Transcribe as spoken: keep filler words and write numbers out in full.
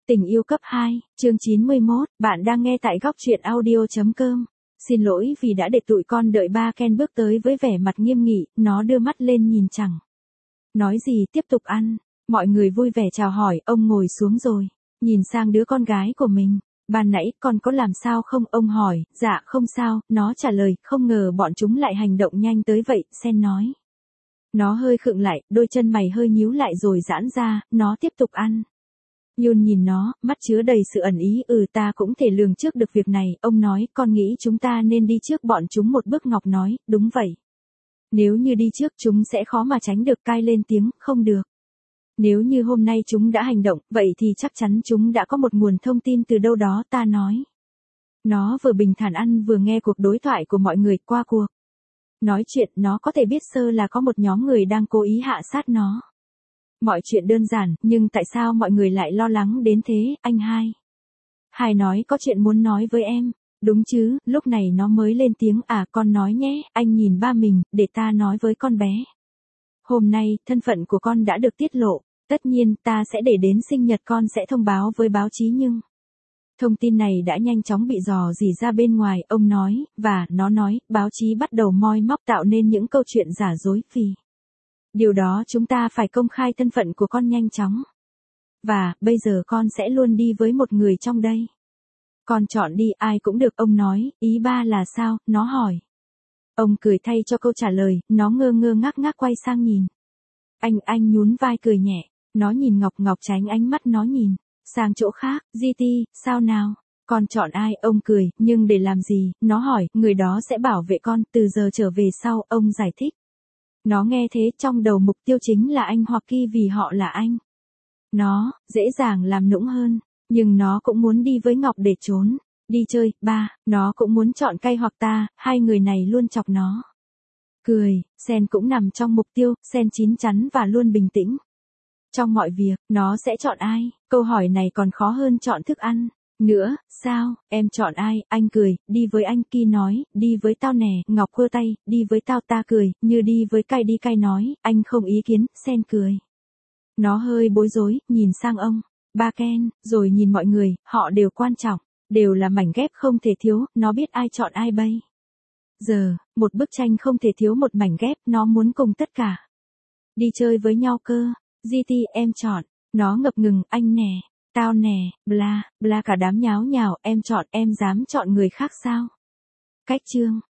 Tình yêu cấp hai, chương chín mươi mốt, bạn đang nghe tại góc truyện audio chấm com. Xin lỗi vì đã để tụi con đợi ba. Ken bước tới với vẻ mặt nghiêm nghị, nó đưa mắt lên nhìn chẳng nói gì, tiếp tục ăn. Mọi người vui vẻ chào hỏi, ông ngồi xuống rồi nhìn sang đứa con gái của mình. Ban nãy con có làm sao không? Ông hỏi. Dạ không sao, nó trả lời. Không ngờ bọn chúng lại hành động nhanh tới vậy, Sen nói. Nó hơi khựng lại, đôi chân mày hơi nhíu lại rồi giãn ra, nó tiếp tục ăn. Yun nhìn nó, mắt chứa đầy sự ẩn ý. Ừ, ta cũng thể lường trước được việc này. Ông nói, con nghĩ chúng ta nên đi trước bọn chúng một bước. Ngọc nói, đúng vậy. Nếu như đi trước chúng sẽ khó mà tránh được. Cai lên tiếng, không được. Nếu như hôm nay chúng đã hành động, vậy thì chắc chắn chúng đã có một nguồn thông tin từ đâu đó. Ta nói. Nó vừa bình thản ăn vừa nghe cuộc đối thoại của mọi người. Qua cuộc nói chuyện, nó có thể biết sơ là có một nhóm người đang cố ý hạ sát nó. Mọi chuyện đơn giản, nhưng tại sao mọi người lại lo lắng đến thế? Anh hai. Hai nói có chuyện muốn nói với em. Đúng chứ? Lúc này nó mới lên tiếng. À, con nói nhé. Anh nhìn ba mình, để ta nói với con bé. Hôm nay, thân phận của con đã được tiết lộ. Tất nhiên, ta sẽ để đến sinh nhật con sẽ thông báo với báo chí nhưng... Thông tin này đã nhanh chóng bị dò dỉ ra bên ngoài, ông nói, và nó nói, báo chí bắt đầu moi móc tạo nên những câu chuyện giả dối, vì điều đó chúng ta phải công khai thân phận của con nhanh chóng. Và, bây giờ con sẽ luôn đi với một người trong đây. Con chọn đi, ai cũng được, ông nói. Ý ba là sao? Nó hỏi. Ông cười thay cho câu trả lời, nó ngơ ngơ ngác ngác quay sang nhìn. Anh, anh nhún vai cười nhẹ. Nó nhìn Ngọc. Ngọc tránh ánh mắt nó nhìn sang chỗ khác. giê tê, sao nào? Con chọn ai? Ông cười, nhưng để làm gì? Nó hỏi, người đó sẽ bảo vệ con, từ giờ trở về sau, ông giải thích. Nó nghe thế, trong đầu mục tiêu chính là anh hoặc Ki vì họ là anh. Nó, dễ dàng làm nũng hơn, nhưng nó cũng muốn đi với Ngọc để trốn. Đi chơi, ba, nó cũng muốn chọn Cai hoặc ta, hai người này luôn chọc nó. Cười, Sen cũng nằm trong mục tiêu, Sen chín chắn và luôn bình tĩnh. Trong mọi việc, nó sẽ chọn ai? Câu hỏi này còn khó hơn chọn thức ăn. Nữa, sao, em chọn ai? Anh cười, đi với anh. Ki nói, đi với tao nè. Ngọc khua tay, đi với tao. Ta cười, như đi với Cai đi. Cai nói, anh không ý kiến. Sen cười. Nó hơi bối rối, nhìn sang ông, ba Ken, rồi nhìn mọi người, họ đều quan trọng, đều là mảnh ghép không thể thiếu. Nó biết ai chọn ai bây giờ, một bức tranh không thể thiếu một mảnh ghép. Nó muốn cùng tất cả đi chơi với nhau cơ. giê tê, em chọn. Nó ngập ngừng, anh nè. Tao nè, bla, bla cả đám nháo nhào. Em chọn, em dám chọn người khác sao? Cách chương